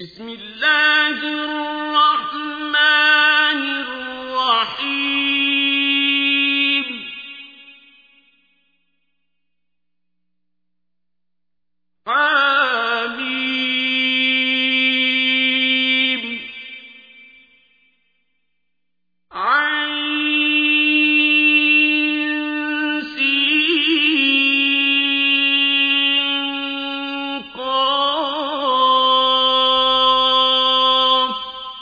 بسم الله الرحمن الرحيم حميم عين سين قاف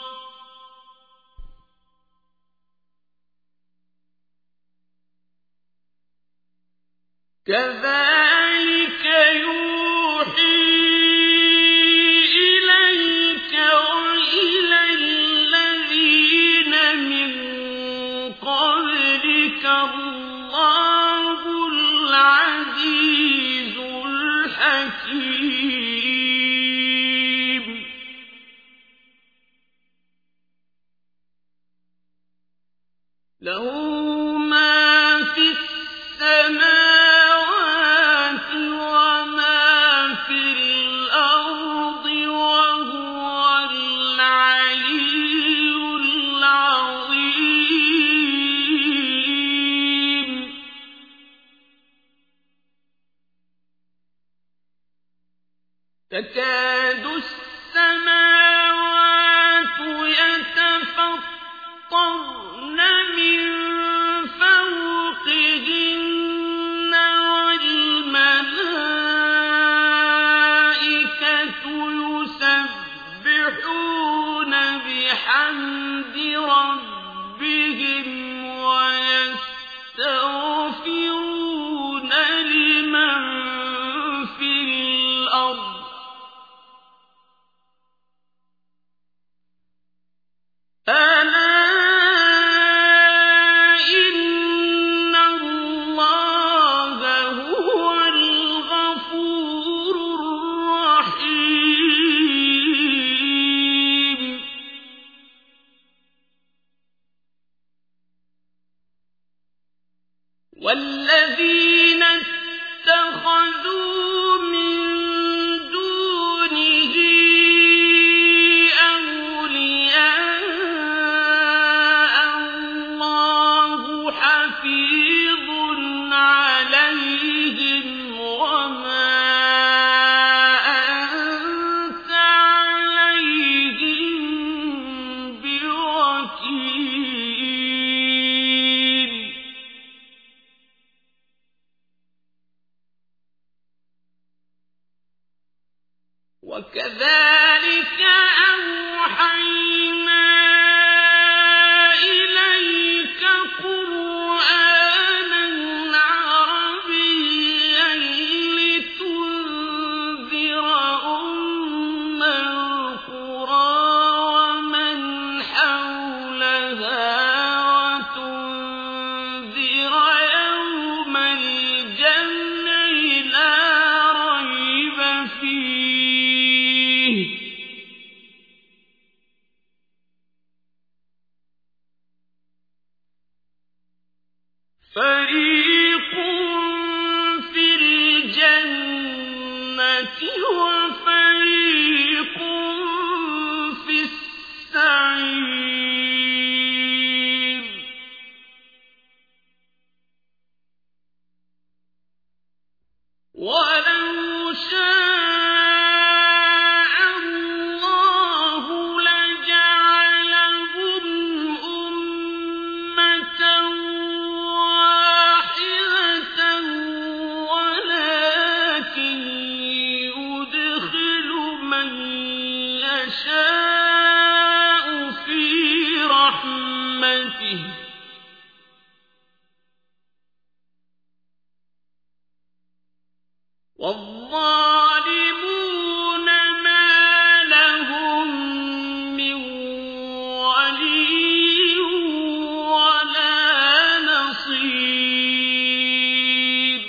كذلك يوحي إليك وإلى الذين من قبلك الله العزيز الحكيم له ما في السماوات وما في الأرض وهو العلي العظيم تكاد السماوات يتفطرن من فوقهن والملائكة يسبحون بحمد ربهم ويستغفرون لمن في الأرض ألا إن الله هو الغفور الرحيم والذين اتخذوا من دونه أولياء الله حفيظ عليهم وما أنت عليهم بوكيل وكذلك أوحينا إليك قرآنا عربيا لتنذر أم القرى ومن حولها وتنذر يوم الجمع لا ريب فيه فريق في الجنة وفريق في السعير ولو شاء الله لجعلهم أمة واحدة ولكن يدخل من يشاء في رحمته والظالمون ما لهم من ولي ولا نصير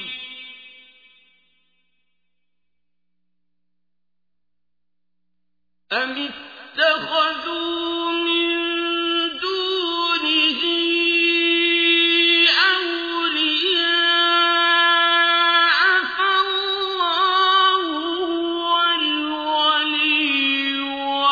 أم اتخذوا من دونه أولياء فالله هو الولي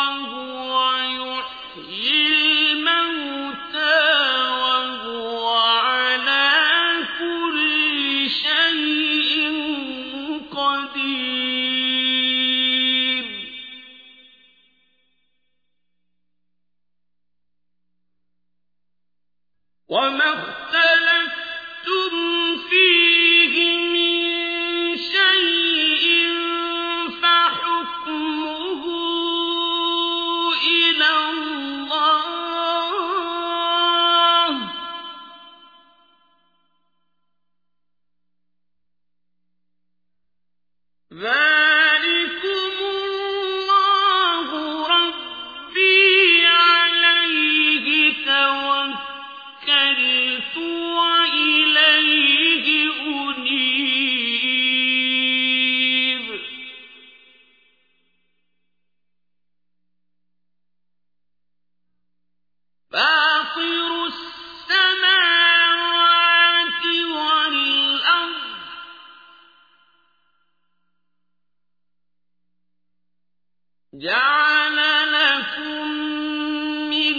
جعل لكم من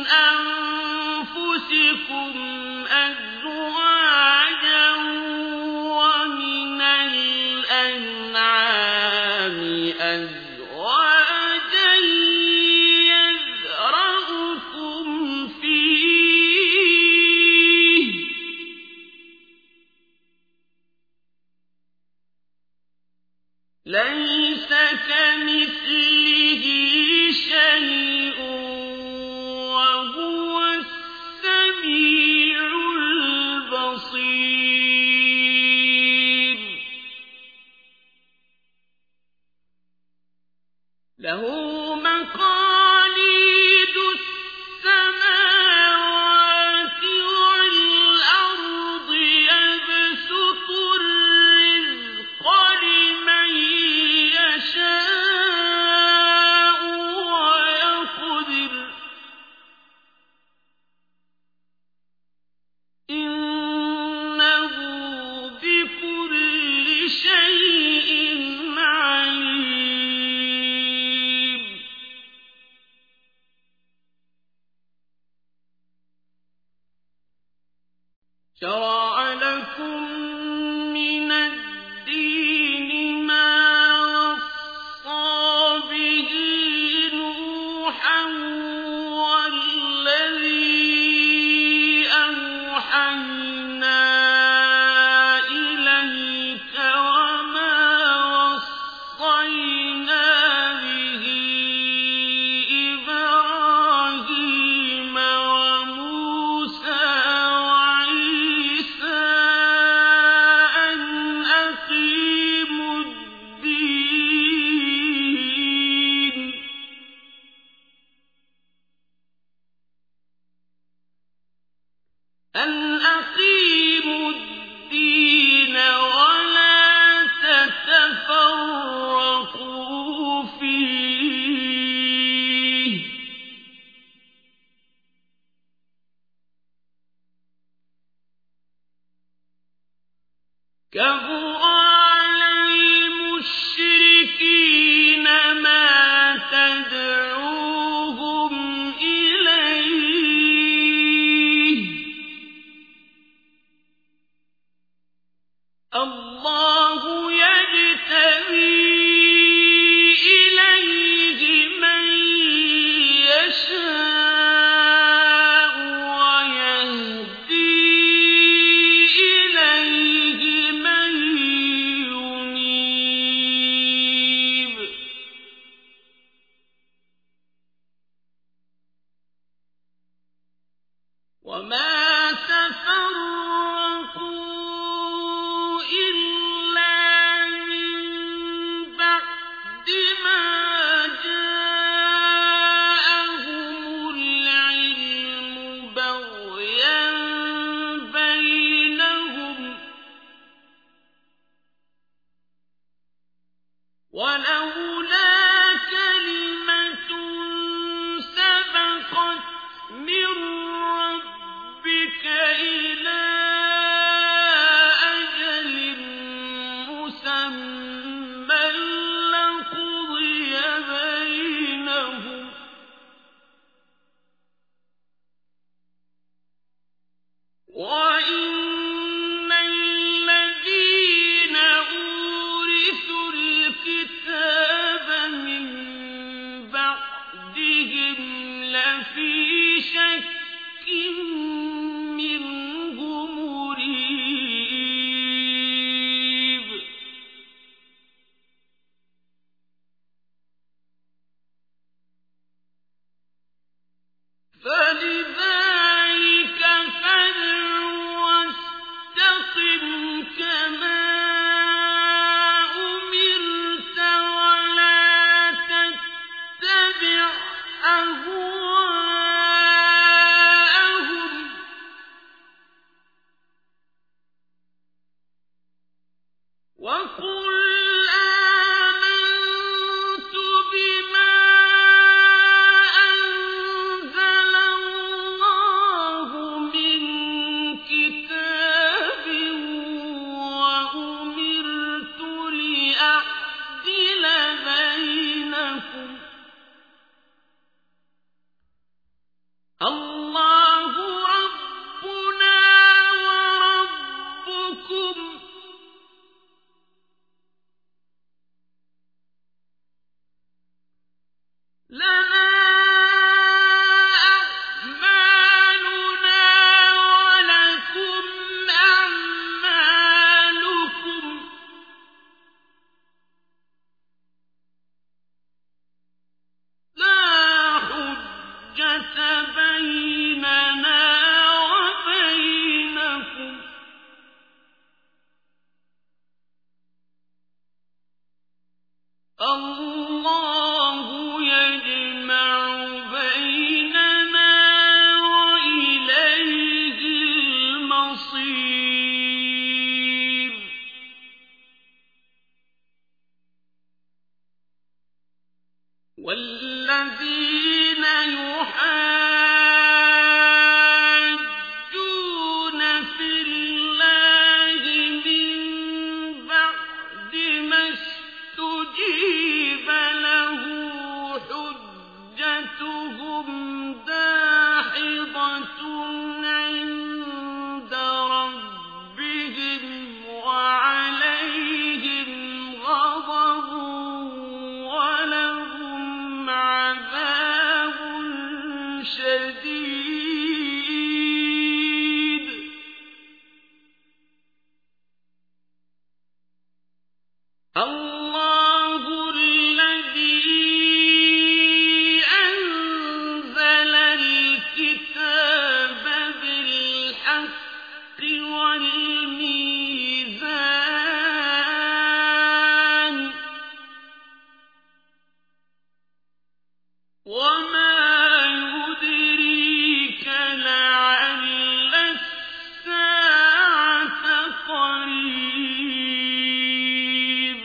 أنفسكم أزواجا ومن الأنعام أزواجا يذرأكم فيه ليس كمثله شيء وهو السميع البصير له مقاليد السماوات والأرض يبسط الرزق لمن يشاء ويقدر إنه بكل شيء عليم شرع لكم من الدين ما وصى به نوحا والذي أوحينا إليك وما وصينا به إبراهيم وموسى وعيسى أن أقيموا الدين ولا تتفرقوا فيه كبر على المشركين ما تدعوهم إليه الله يجتبي إليه من يشاء ويهدي إليه من ينيب وما تفرقوا إلا من بعد ما جاءهم العلم بغيا بينهم ولولا كلمة سبقت من ربك إلى أجل مسمى لقضي بينهم وإن الذين أورثوا الكتاب من بعدهم لفي شك منه مريب فلذلك فادع واستقم كما أمرت ولا تتبع أهواءهم وقل آمنت بما أنزل الله من كتاب وأمرت لأعدل بينكم والذين يحاجون في الله من بعد ما استجيب له حجتهم داحضة عند ربهم وعليهم غضب ولهم عذاب شديد. الله الذي أنزل الكتاب بالحق والميزان وما يدريك لعل الساعة قريب.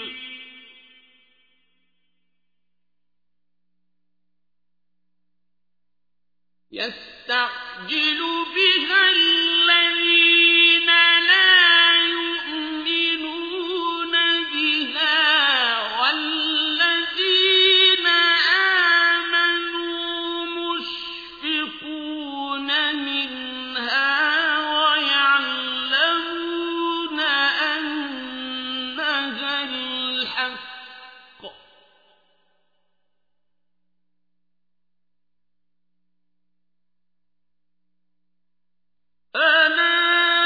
يستعجل بها الذين لا يؤمنون بها والذين آمنوا مشفقون منها ويعلمون أنها الحق. ألا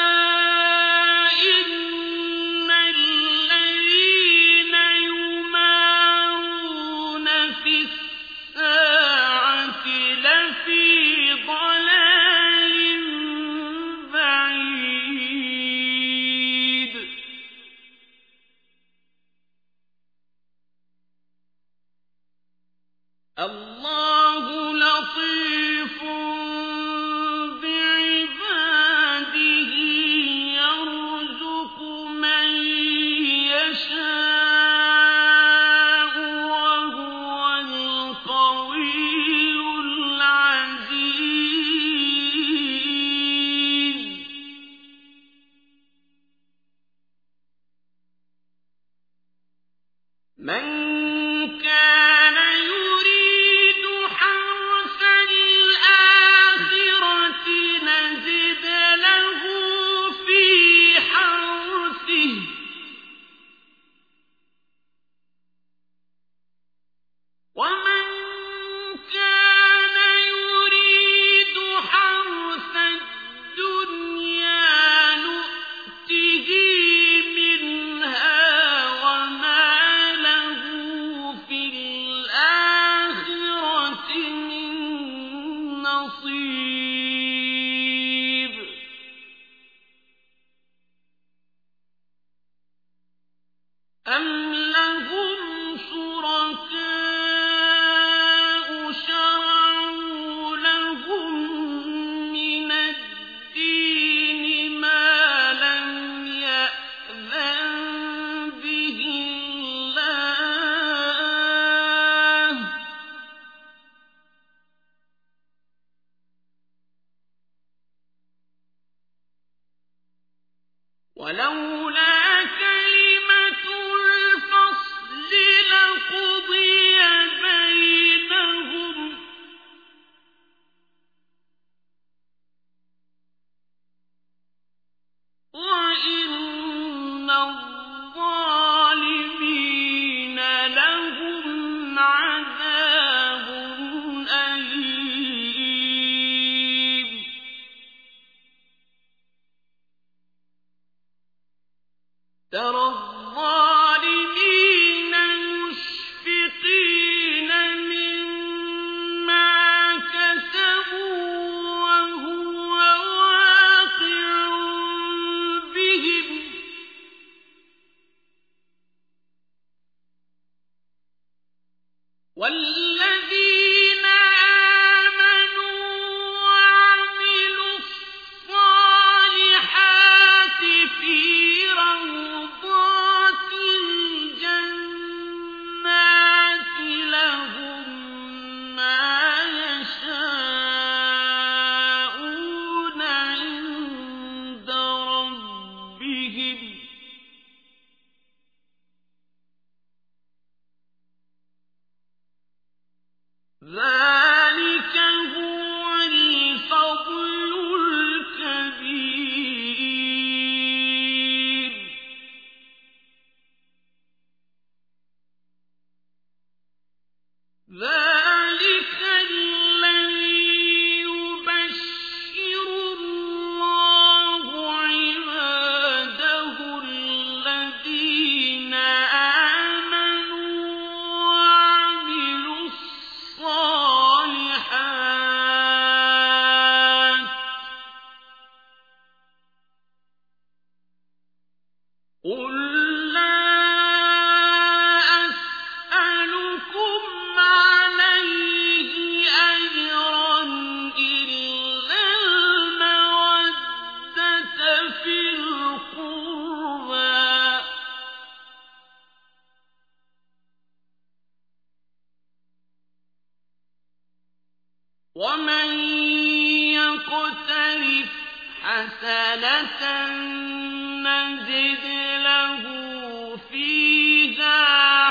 إن الذين يمارون في الساعة لفي ضلال بعيد. الله لطيف بعباده يرزق من يشاء وهو القوي العزيز. من كان يريد حرث الآخرة نزد له في حرثه ومن كان يريد حرث الدنيا نؤته منها وما له في الآخرة من نصيب. أم لهم شركاء شرعوا لهم من الدين ما لم يأذن به الله. ولولا كلمة الفصل لقضي بينهم وإن الظالمين لهم عذاب أليم. ومن يقترف حسنة نزد له فيها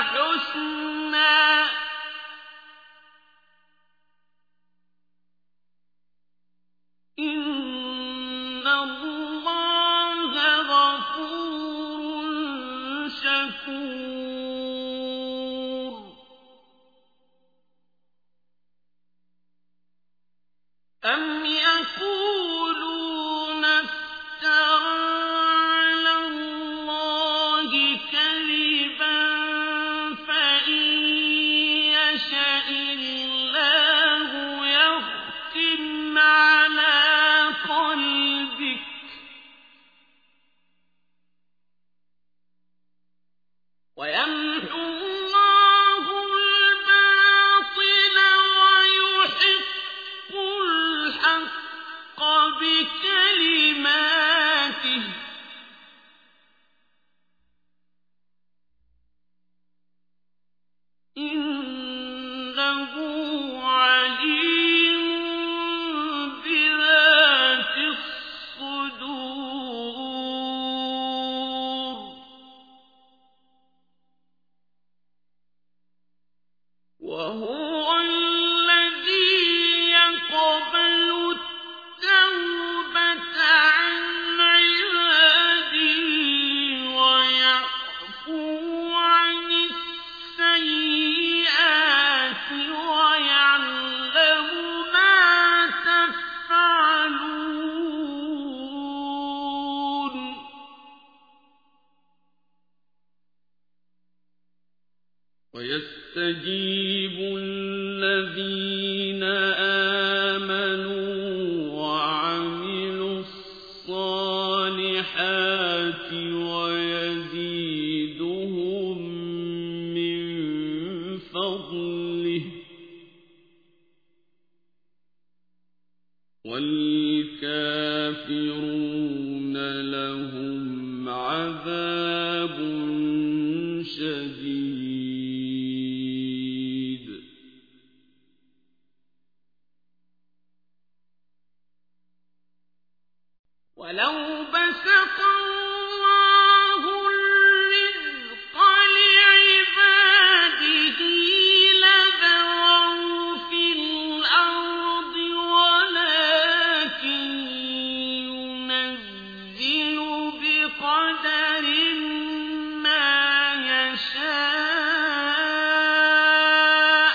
حسنا إن الله غفور شكور أم يقولون افترى على الله كذبا فإن يشأ الله يختم على قلبك ويمحو الله الباطل ويحق الحق بكلماته إنه عليم بذات الصدور وهو الذي يقبل التوبة عن عباده ويعفو عن السيئات ويعلم ما تفعلون ويستجيب الذين آمنوا وعملوا الصالحات ويزيدهم من فضله والكافرون لهم عذاب شديد ولو بسط الله الرزق لعباده لبغوا في الأرض ولكن ينزل بقدر ما يشاء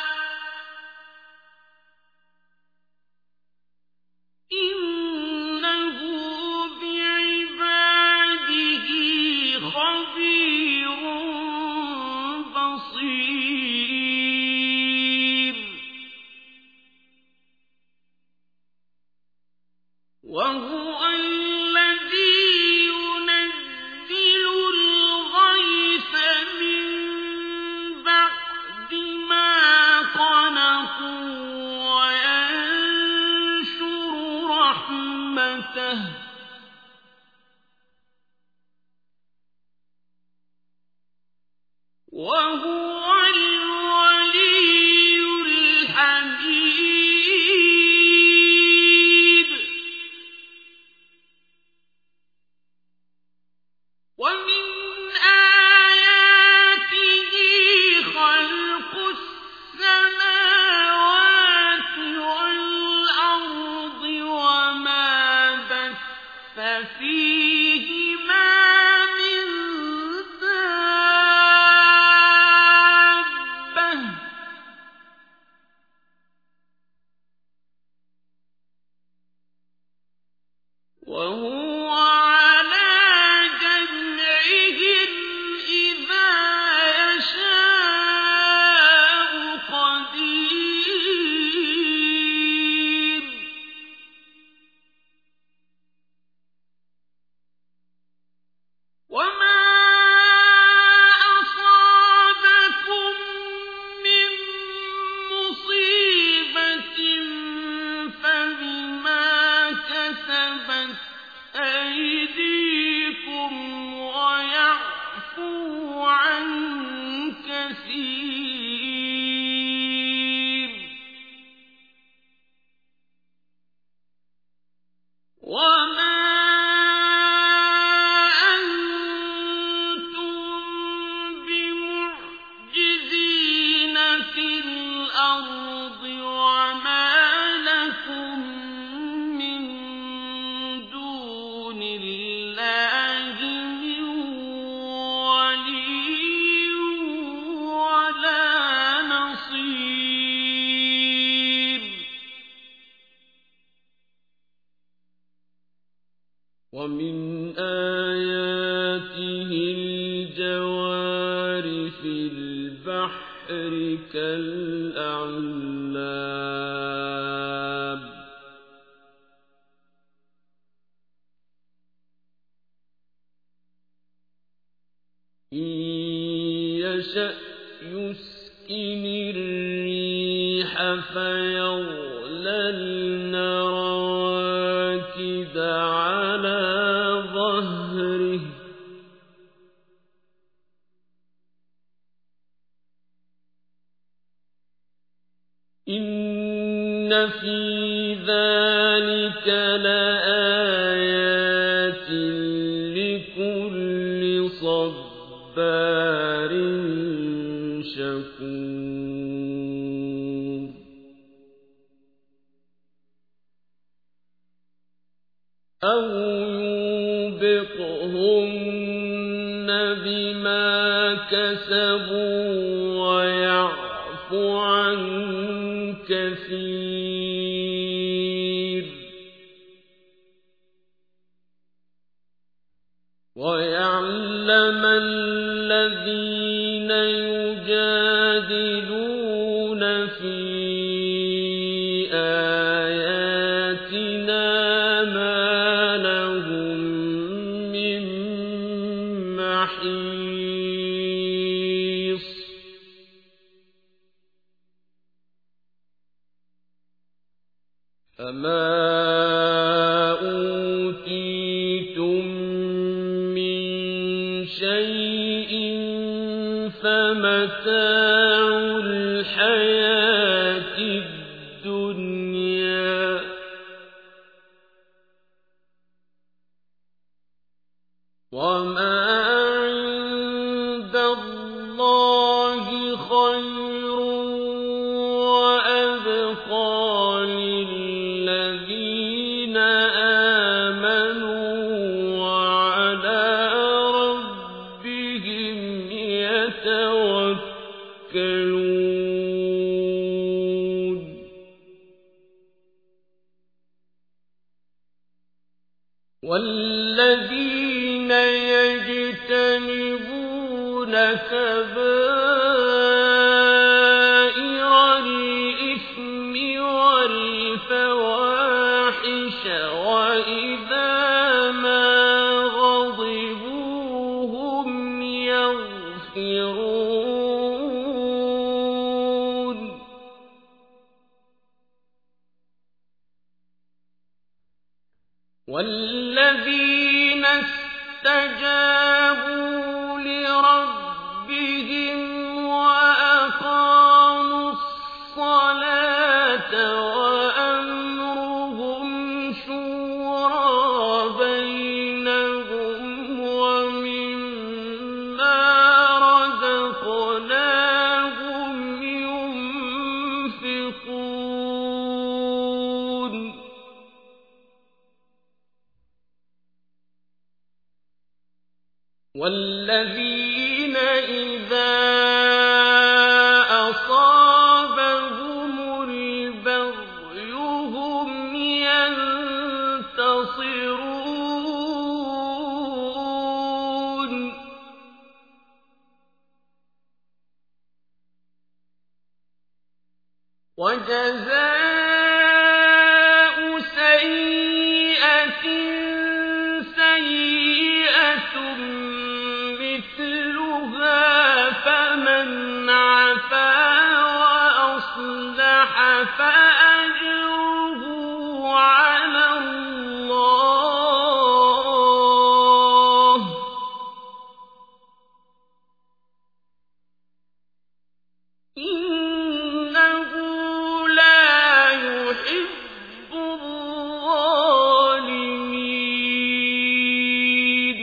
إنه بعباده خبير بصير وهو الذي ينزل الغيث من بعد ما قنطوا وينشر رحمته وهو الولي الحميد ومن آياته خلق السماوات والأرض وما بث فيهما من دابة وهو على جمعهم إذا يشاء قدير وما أصابكم من مصيبة فبما كسبت أيديكم ويعفو عن كثير ومن آياته الجوار في البحر كالأعلام إن يشأ يسكن الريح فيظللن رواكد على ظهره إن في ذلك لآيات لكل صبار شكور أو يوبقهن بما كسبوا ويعفو عن كثير ويعلم الذين يجادلون في آياتنا ما لهم من محيص فما أوتيتم من شيء فمتاع الحياة الدنيا وما عند الله خير وأبقى للذين آمنوا وعلى ربهم يتوكلون والذين يجتنبون كبائر الإثم والفواحش وإذا ما غضبوا هم يغفرون والذين استجابوا لربهم وأقاموا الصلاة وأمرهم شورى بينهم ومما رزقناهم ينفقون والذين إذا أصابهم البغي هم ينتصرون وجزاء سيئة سيئة مثلها فمن عفا وأصلح فأجره على الله إنه لا يحب الظالمين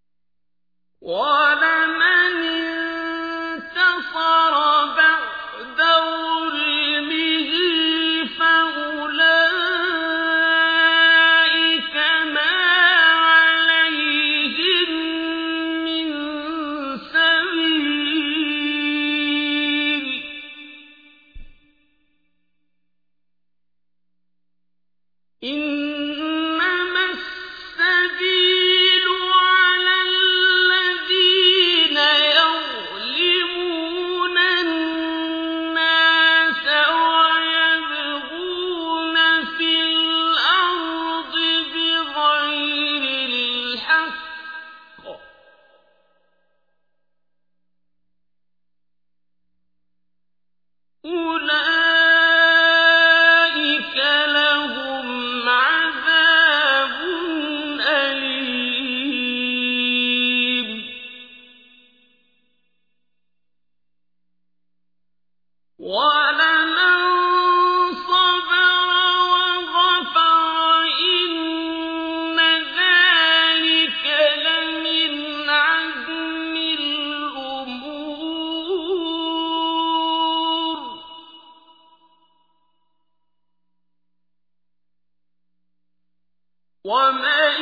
ولمن انتصر بعد وَلَمَن صَبَرَ وَغَفَرَ إِنَّ ذَٰلِكَ لَمِنْ عَزْمِ الْأُمُورِ وَمَن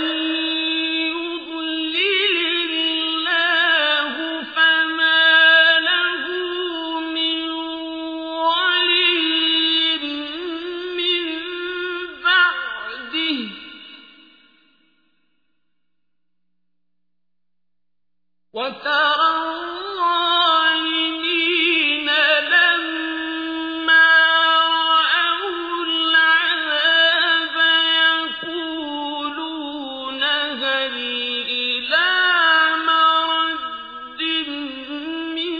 يُضْلِلِ اللَّهُ فَمَا لَهُ مِن وَلِيٍّ مِّن بَعْدِهِ ۗ وَتَرَى الظَّالِمِينَ لَمَّا رَأَوُا الْعَذَابَ يَقُولُونَ هَلْ إِلَىٰ مَرَدٍّ مِّن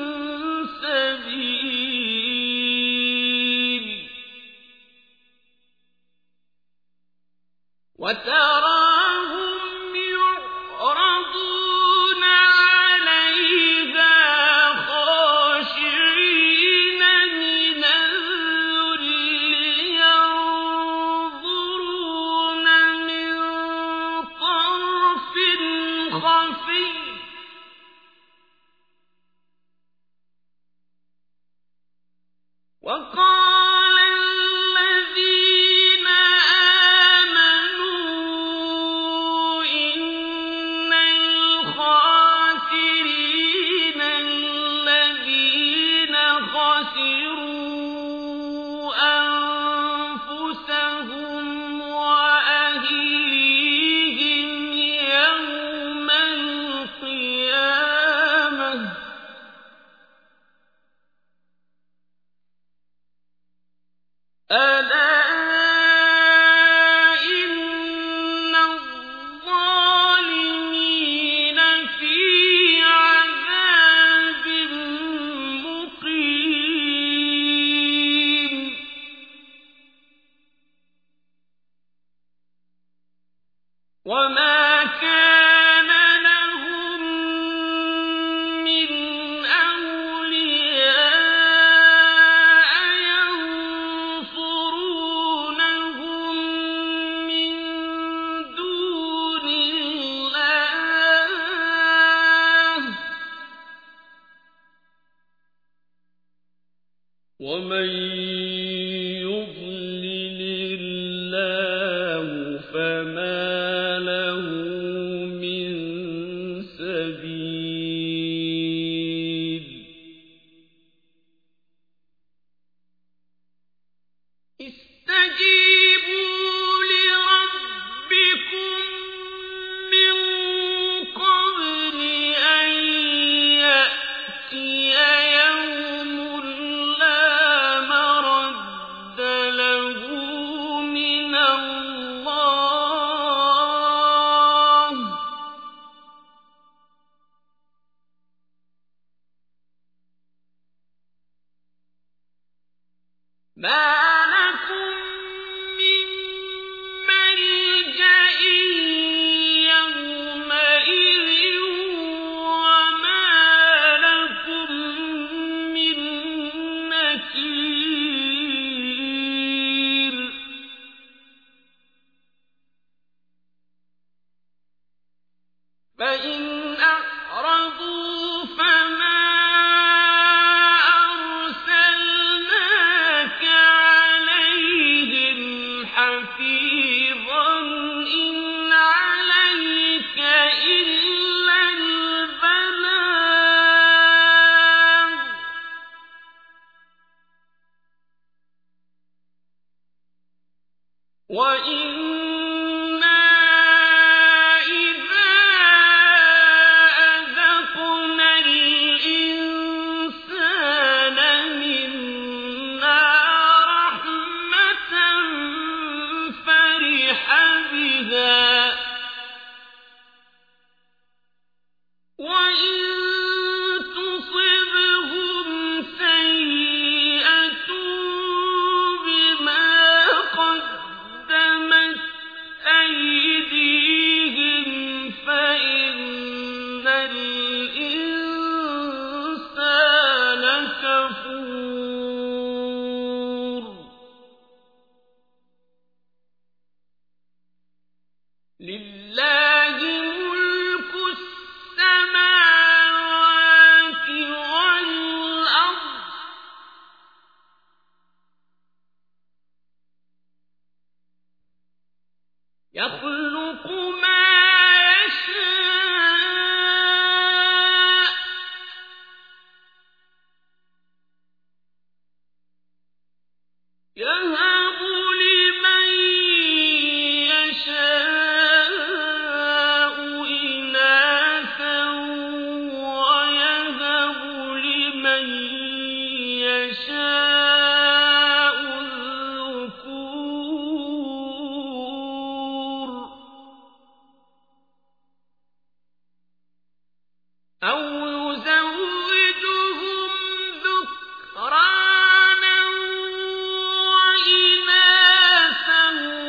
سَبِيلٍ وَتَرَاهُمْ يُعْرَضُونَ عَلَيْهَا خَاشِعِينَ مِنَ الذُّلِّ يَنظُرُونَ مِن طَرْفٍ خَفِيٍّ ۗ وَقَالَ الَّذِينَ آمَنُوا إِنَّ الْخَاسِرِينَ الَّذِينَ خَسِرُوا أَنفُسَهُمْ وَأَهْلِيهِمْ يَوْمَ الْقِيَامَةِ ۗ أَلَا إِنَّ الظَّالِمِينَ فِي عَذَابٍ مُّقِيمٍ وَمَا كَانَ لَهُم مِّنْ أَوْلِيَاءَ يَنصُرُونَهُم مِّن دُونِ اللَّهِ ۗ وَمَن يُضْلِلِ اللَّهُ فَمَا لَهُ مِن سَبِيلٍ اسْتَجِيبُوا لِرَبِّكُم مِّن قَبْلِ أَن يَأْتِيَ يَوْمٌ لَّا مَرَدَّ لَهُ مِنَ اللَّهِ ۖ مَا لَكُم مِّن مَّلْجَإٍ يَوْمَئِذٍ وَمَا لَكُم مِّن نَّكِيرٍ فَإِنْ أَعْرَضُوا فَمَا أَرْسَلْنَاكَ عَلَيْهِمْ حَفِيظًا ۖ إِنْ عَلَيْكَ إِلَّا الْبَلَاغُ ۗ وَإِنَّا إِذَا أَذَقْنَا الْإِنسَانَ مِنَّا رَحْمَةً فَرِحَ بِهَا ۖ وَإِن تُصِبْهُمْ سَيِّئَةٌ بِمَا قَدَّمَتْ لله ملك السماوات والأرض يخلق ما يشاء يهب لمن يشاء إناثا ويهب لمن يشاء الذكور أو يزوجهم ذكرانا وإناثا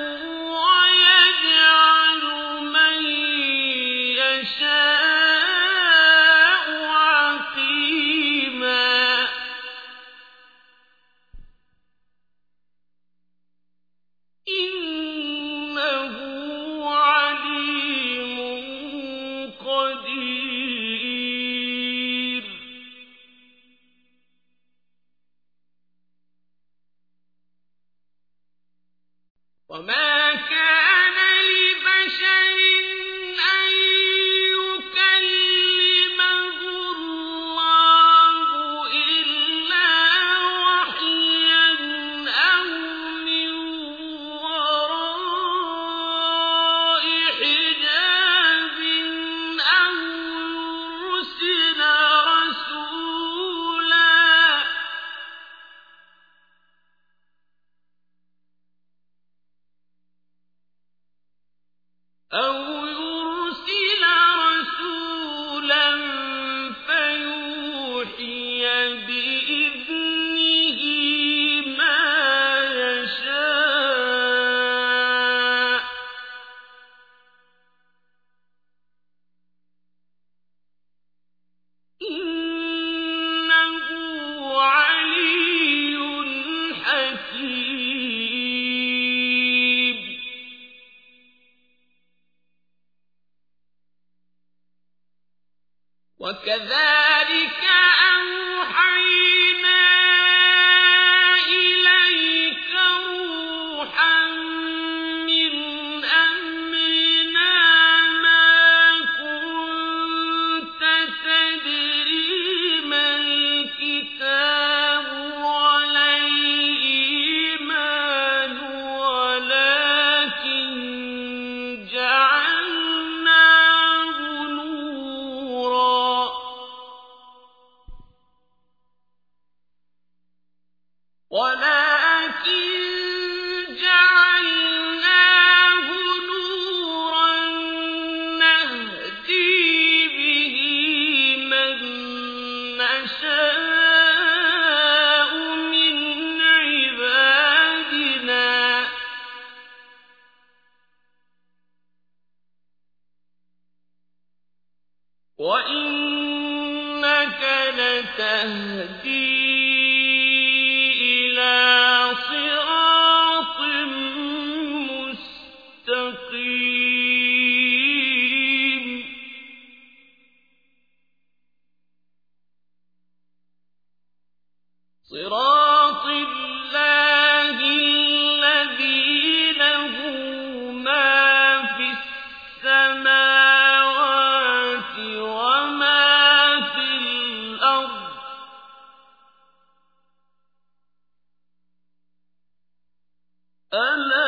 ويجعل من يشاء عقيما إنه عليم قدير وما كان لبشر أن يكلمه الله إلا وحيا أو من وراء حجاب أو يرسل رسولا فيوحي بإذنه ما يشاء إنه علي حكيم وكذلك أوحينا إليك روحا من أمرنا ما كنت تدري ما الكتاب ولا الإيمان ولكن جعلناه نورا نهدي به من نشاء من عبادنا وإنك لتهدي إلى صراط مستقيم صراط الله الذي له ما في السماوات وما في الأرض ألا